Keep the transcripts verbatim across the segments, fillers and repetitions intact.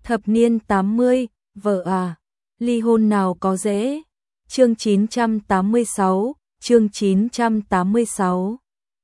Thập niên tám mươi, vợ à, ly hôn nào có dễ. Chương chín trăm tám mươi sáu, chương chín trăm tám mươi sáu.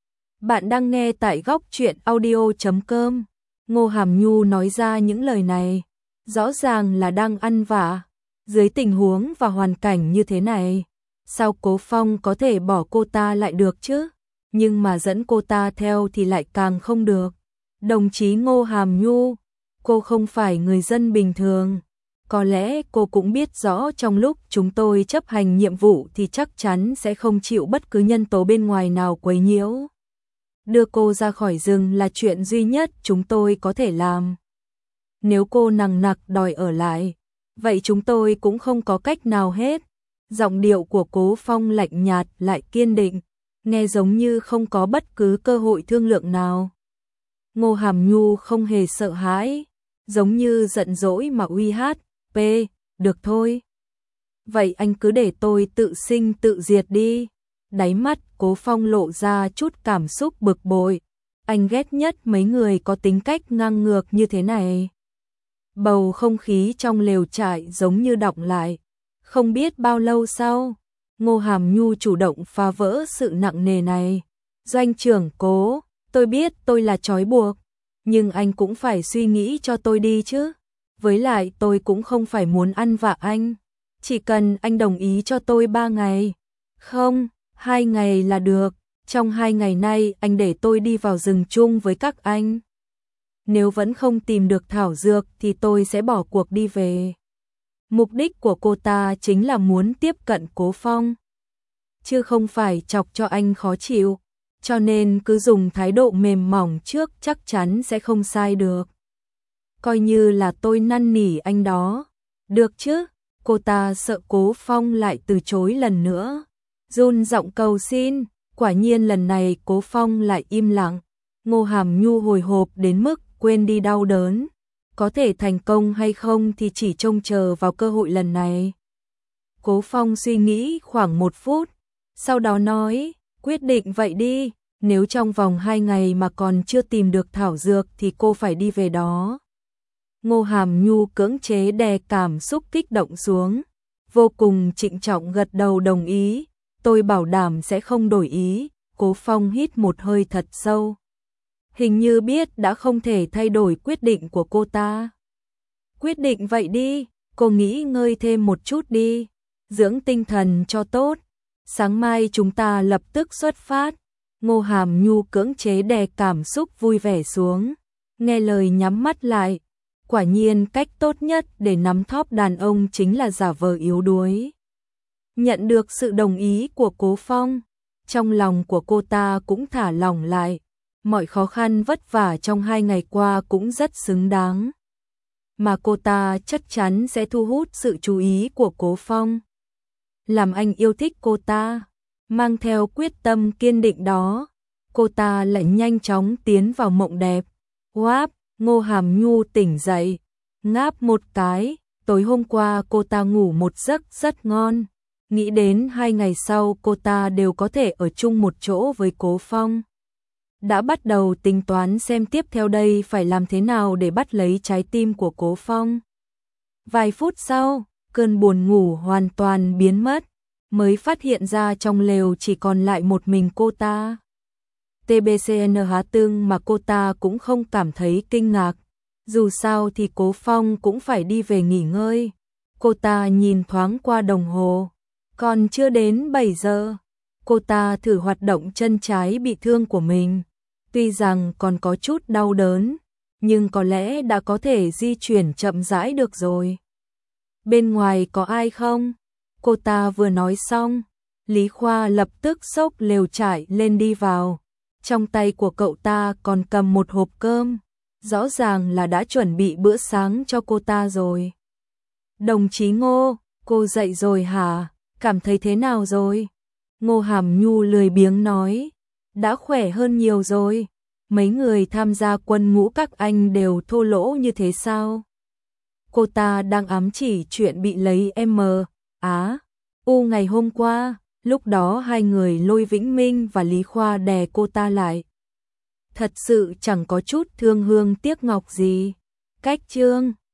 Bạn đang nghe tại góc truyện audio chấm com. Ngô Hàm Nhu nói ra những lời này, rõ ràng là đang ăn vạ. Dưới tình huống và hoàn cảnh như thế này, sao Cố Phong có thể bỏ cô ta lại được chứ? Nhưng mà dẫn cô ta theo thì lại càng không được. Đồng chí Ngô Hàm Nhu, cô không phải người dân bình thường. Có lẽ cô cũng biết rõ trong lúc chúng tôi chấp hành nhiệm vụ thì chắc chắn sẽ không chịu bất cứ nhân tố bên ngoài nào quấy nhiễu. Đưa cô ra khỏi rừng là chuyện duy nhất chúng tôi có thể làm. Nếu cô nằng nặc đòi ở lại, vậy chúng tôi cũng không có cách nào hết. Giọng điệu của Cố Phong lạnh nhạt lại kiên định, nghe giống như không có bất cứ cơ hội thương lượng nào. Ngô Hàm Nhu không hề sợ hãi, giống như giận dỗi mà uy hát, "P, được thôi. Vậy anh cứ để tôi tự sinh tự diệt đi." Đáy mắt Cố Phong lộ ra chút cảm xúc bực bội, anh ghét nhất mấy người có tính cách ngang ngược như thế này. Bầu không khí trong lều trại giống như đọng lại. Không biết bao lâu sau, Ngô Hàm Nhu chủ động phá vỡ sự nặng nề này. "Doanh trưởng Cố, tôi biết tôi là trói buộc, nhưng anh cũng phải suy nghĩ cho tôi đi chứ. Với lại tôi cũng không phải muốn ăn vạ anh. Chỉ cần anh đồng ý cho tôi ba ngày. Không, hai ngày là được. Trong hai ngày nay anh để tôi đi vào rừng chung với các anh. Nếu vẫn không tìm được thảo dược thì tôi sẽ bỏ cuộc đi về." Mục đích của cô ta chính là muốn tiếp cận Cố Phong, chứ không phải chọc cho anh khó chịu. Cho nên cứ dùng thái độ mềm mỏng trước chắc chắn sẽ không sai được. "Coi như là tôi năn nỉ anh đó. Được chứ?" Cô ta sợ Cố Phong lại từ chối lần nữa, run giọng cầu xin. Quả nhiên lần này Cố Phong lại im lặng. Ngô Hàm Nhu hồi hộp đến mức quên đi đau đớn. Có thể thành công hay không thì chỉ trông chờ vào cơ hội lần này. Cố Phong suy nghĩ khoảng một phút, sau đó nói, "Quyết định vậy đi, nếu trong vòng hai ngày mà còn chưa tìm được thảo dược thì cô phải đi về đó." Ngô Hàm Nhu cưỡng chế đè cảm xúc kích động xuống, vô cùng trịnh trọng gật đầu đồng ý, "Tôi bảo đảm sẽ không đổi ý." Cố Phong hít một hơi thật sâu, hình như biết đã không thể thay đổi quyết định của cô ta. "Quyết định vậy đi, cô nghỉ ngơi thêm một chút đi, dưỡng tinh thần cho tốt. Sáng mai chúng ta lập tức xuất phát." Ngô Hàm Nhu cưỡng chế đè cảm xúc vui vẻ xuống, nghe lời nhắm mắt lại. Quả nhiên cách tốt nhất để nắm thóp đàn ông chính là giả vờ yếu đuối. Nhận được sự đồng ý của Cố Phong, trong lòng của cô ta cũng thả lỏng lại. Mọi khó khăn vất vả trong hai ngày qua cũng rất xứng đáng. Mà cô ta chắc chắn sẽ thu hút sự chú ý của Cố Phong, làm anh yêu thích cô ta. Mang theo quyết tâm kiên định đó, cô ta lại nhanh chóng tiến vào mộng đẹp. Oáp, Ngô Hàm Nhu tỉnh dậy, ngáp một cái. Tối hôm qua cô ta ngủ một giấc rất ngon. Nghĩ đến hai ngày sau cô ta đều có thể ở chung một chỗ với Cố Phong, đã bắt đầu tính toán xem tiếp theo đây phải làm thế nào để bắt lấy trái tim của Cố Phong. Vài phút sau, cơn buồn ngủ hoàn toàn biến mất, mới phát hiện ra trong lều chỉ còn lại một mình cô ta. tê bê xê en há tương mà cô ta cũng không cảm thấy kinh ngạc. Dù sao thì Cố Phong cũng phải đi về nghỉ ngơi. Cô ta nhìn thoáng qua đồng hồ, còn chưa đến bảy giờ. Cô ta thử hoạt động chân trái bị thương của mình. Tuy rằng còn có chút đau đớn, nhưng có lẽ đã có thể di chuyển chậm rãi được rồi. "Bên ngoài có ai không?" Cô ta vừa nói xong, Lý Khoa lập tức xốc lều trại lên đi vào. Trong tay của cậu ta còn cầm một hộp cơm, rõ ràng là đã chuẩn bị bữa sáng cho cô ta rồi. "Đồng chí Ngô, cô dậy rồi hả? Cảm thấy thế nào rồi?" Ngô Hàm Nhu lười biếng nói, "Đã khỏe hơn nhiều rồi. Mấy người tham gia quân ngũ các anh đều thô lỗ như thế sao?" Cô ta đang ám chỉ chuyện bị lấy em á u ngày hôm qua. Lúc đó hai người Lôi Vĩnh Minh và Lý Khoa đè cô ta lại. Thật sự chẳng có chút thương hương tiếc ngọc gì. Cách chương